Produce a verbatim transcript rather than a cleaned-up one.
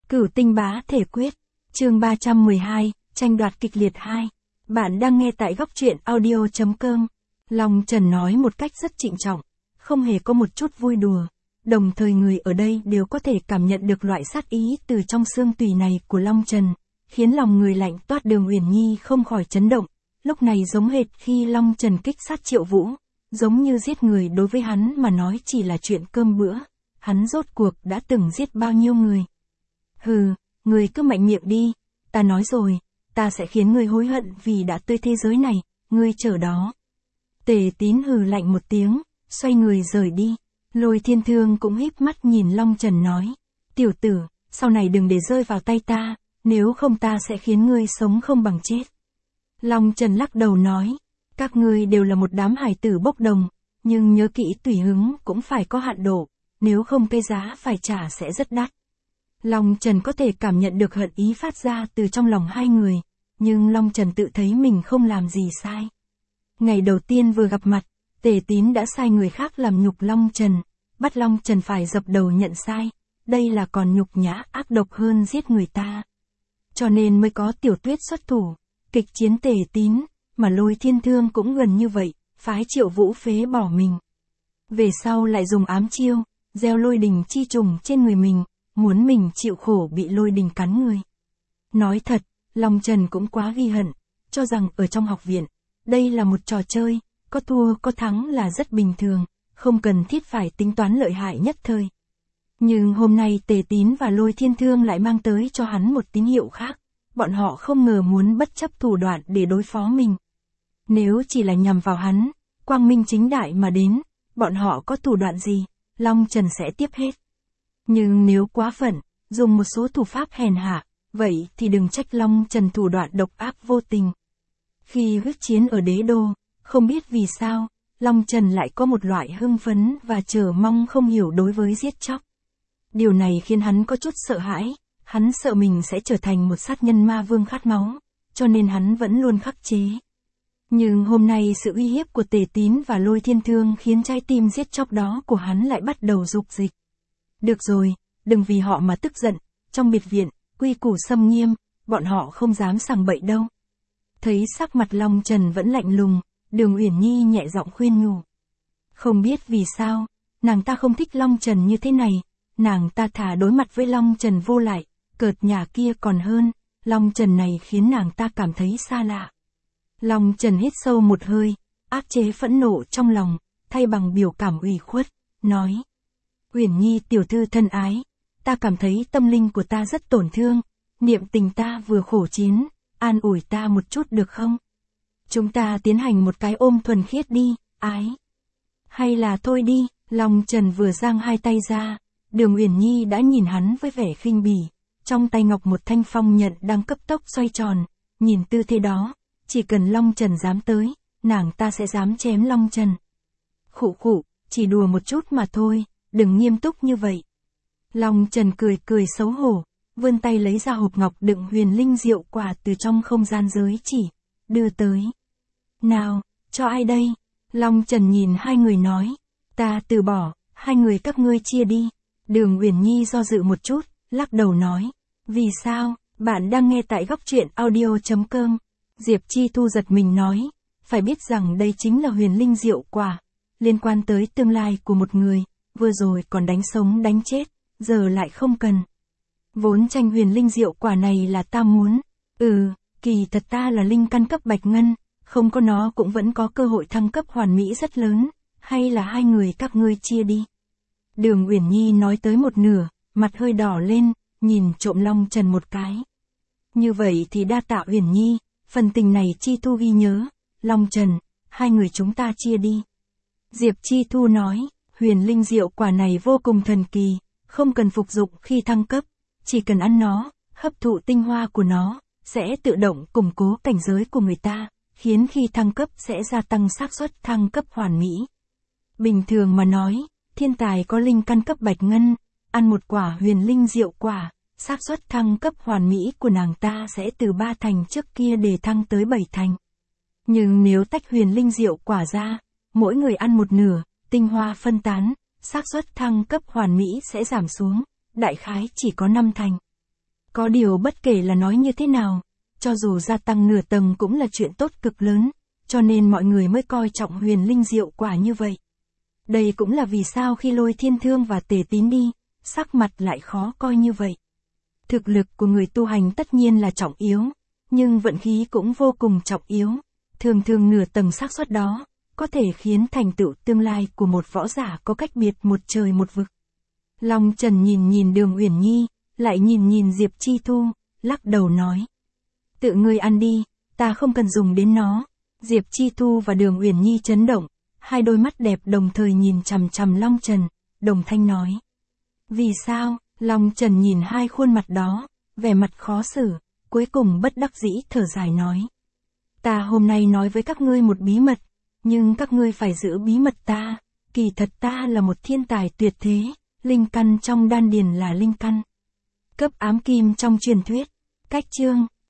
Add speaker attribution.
Speaker 1: Cửu tinh bá thể quyết, chương ba trăm mười hai, tranh đoạt kịch liệt hai. Bạn đang nghe tại góc truyện audio.com. Long Trần nói một cách rất trịnh trọng, không hề có một chút vui đùa. Đồng thời người ở đây đều có thể cảm nhận được loại sát ý từ trong xương tủy này của Long Trần, khiến lòng người lạnh toát. Đường Uyển Nhi không khỏi chấn động, lúc này giống hệt khi Long Trần kích sát Triệu Vũ, giống như giết người đối với hắn mà nói chỉ là chuyện cơm bữa, hắn rốt cuộc đã từng giết bao nhiêu người. Hừ, người cứ mạnh miệng đi, ta nói rồi, ta sẽ khiến ngươi hối hận vì đã tới thế giới này, ngươi chờ đó. Tề Tín hừ lạnh một tiếng, xoay người rời đi. Lôi Thiên Thương cũng híp mắt nhìn Long Trần nói, tiểu tử, sau này đừng để rơi vào tay ta, nếu không ta sẽ khiến ngươi sống không bằng chết. Long Trần lắc đầu nói, các ngươi đều là một đám hài tử bốc đồng, nhưng nhớ kỹ tùy hứng cũng phải có hạn độ, nếu không cái giá phải trả sẽ rất đắt. Long Trần có thể cảm nhận được hận ý phát ra từ trong lòng hai người, nhưng Long Trần tự thấy mình không làm gì sai. Ngày đầu tiên vừa gặp mặt, Tề Tín đã sai người khác làm nhục Long Trần, bắt Long Trần phải dập đầu nhận sai, đây là còn nhục nhã ác độc hơn giết người ta. Cho nên mới có Tiểu Tuyết xuất thủ, kịch chiến Tề Tín, mà Lôi Thiên Thương cũng gần như vậy, phái Triệu Vũ phế bỏ mình. Về sau lại dùng ám chiêu, gieo lôi đình chi trùng trên người mình, muốn mình chịu khổ bị lôi đình cắn người. Nói thật, Long Trần cũng quá ghi hận, cho rằng ở trong học viện, đây là một trò chơi, có thua có thắng là rất bình thường, không cần thiết phải tính toán lợi hại nhất thời. Nhưng hôm nay Tề Tín và Lôi Thiên Thương lại mang tới cho hắn một tín hiệu khác, bọn họ không ngờ muốn bất chấp thủ đoạn để đối phó mình. Nếu chỉ là nhằm vào hắn, quang minh chính đại mà đến, bọn họ có thủ đoạn gì, Long Trần sẽ tiếp hết. Nhưng nếu quá phận, dùng một số thủ pháp hèn hạ, vậy thì đừng trách Long Trần thủ đoạn độc ác vô tình. Khi huyết chiến ở đế đô, không biết vì sao, Long Trần lại có một loại hưng phấn và chờ mong không hiểu đối với giết chóc. Điều này khiến hắn có chút sợ hãi, hắn sợ mình sẽ trở thành một sát nhân ma vương khát máu, cho nên hắn vẫn luôn khắc chế. Nhưng hôm nay sự uy hiếp của Tề Tín và Lôi Thiên Thương khiến trái tim giết chóc đó của hắn lại bắt đầu rục dịch. Được rồi, đừng vì họ mà tức giận, trong biệt viện, quy củ xâm nghiêm, bọn họ không dám sằng bậy đâu. Thấy sắc mặt Long Trần vẫn lạnh lùng, Đường Uyển Nhi nhẹ giọng khuyên nhủ. Không biết vì sao, nàng ta không thích Long Trần như thế này, nàng ta thà đối mặt với Long Trần vô lại, cợt nhả kia còn hơn, Long Trần này khiến nàng ta cảm thấy xa lạ. Long Trần hít sâu một hơi, áp chế phẫn nộ trong lòng, thay bằng biểu cảm ủy khuất, nói. Uyển Nhi tiểu thư thân ái, ta cảm thấy tâm linh của ta rất tổn thương, niệm tình ta vừa khổ chiến, an ủi ta một chút được không? Chúng ta tiến hành một cái ôm thuần khiết đi, ái. Hay là thôi đi, Long Trần vừa giang hai tay ra, Đường Uyển Nhi đã nhìn hắn với vẻ khinh bỉ, trong tay ngọc một thanh phong nhận đang cấp tốc xoay tròn, nhìn tư thế đó, chỉ cần Long Trần dám tới, nàng ta sẽ dám chém Long Trần. Khụ khụ, chỉ đùa một chút mà thôi, đừng nghiêm túc như vậy. Long Trần cười cười xấu hổ, vươn tay lấy ra hộp ngọc đựng huyền linh diệu quả từ trong không gian giới chỉ, đưa tới. Nào, cho ai đây? Long Trần nhìn hai người nói, ta từ bỏ, hai người các ngươi chia đi. Đường Uyển Nhi do dự một chút, lắc đầu nói, vì sao, bạn đang nghe tại góc truyện audio.com. Diệp Chi Thu giật mình nói, phải biết rằng đây chính là huyền linh diệu quả, liên quan tới tương lai của một người, vừa rồi còn đánh sống đánh chết, giờ lại không cần. Vốn tranh huyền linh diệu quả này là ta muốn, ừ, kỳ thật ta là linh căn cấp bạch ngân, không có nó cũng vẫn có cơ hội thăng cấp hoàn mỹ rất lớn, hay là hai người các ngươi chia đi. Đường Uyển Nhi nói tới một nửa, mặt hơi đỏ lên, nhìn trộm Long Trần một cái. Như vậy thì đa tạ Uyển Nhi, phần tình này Chi Thu ghi nhớ, Long Trần, hai người chúng ta chia đi. Diệp Chi Thu nói, huyền linh diệu quả này vô cùng thần kỳ, không cần phục dụng khi thăng cấp, chỉ cần ăn nó, hấp thụ tinh hoa của nó, sẽ tự động củng cố cảnh giới của người ta, khiến khi thăng cấp sẽ gia tăng xác suất thăng cấp hoàn mỹ. Bình thường mà nói, thiên tài có linh căn cấp bạch ngân, ăn một quả huyền linh diệu quả, xác suất thăng cấp hoàn mỹ của nàng ta sẽ từ ba thành trước kia để thăng tới bảy thành. Nhưng nếu tách huyền linh diệu quả ra, mỗi người ăn một nửa, tinh hoa phân tán, xác suất thăng cấp hoàn mỹ sẽ giảm xuống, đại khái chỉ có năm thành. Có điều bất kể là nói như thế nào, cho dù gia tăng nửa tầng cũng là chuyện tốt cực lớn, cho nên mọi người mới coi trọng huyền linh diệu quả như vậy. Đây cũng là vì sao khi Lôi Thiên Thương và Tề Tín đi, sắc mặt lại khó coi như vậy. Thực lực của người tu hành tất nhiên là trọng yếu, nhưng vận khí cũng vô cùng trọng yếu. Thường thường nửa tầng xác suất đó, có thể khiến thành tựu tương lai của một võ giả có cách biệt một trời một vực. Long Trần nhìn nhìn Đường Uyển Nhi, lại nhìn nhìn Diệp Chi Thu, lắc đầu nói. Tự ngươi ăn đi, ta không cần dùng đến nó. Diệp Chi Thu và Đường Uyển Nhi chấn động, hai đôi mắt đẹp đồng thời nhìn chằm chằm Long Trần, đồng thanh nói. Vì sao? Long Trần nhìn hai khuôn mặt đó, vẻ mặt khó xử, cuối cùng bất đắc dĩ thở dài nói. Ta hôm nay nói với các ngươi một bí mật, nhưng các ngươi phải giữ bí mật ta, kỳ thật ta là một thiên tài tuyệt thế, linh căn trong đan điền là linh căn cấp ám kim trong truyền thuyết. Cách chương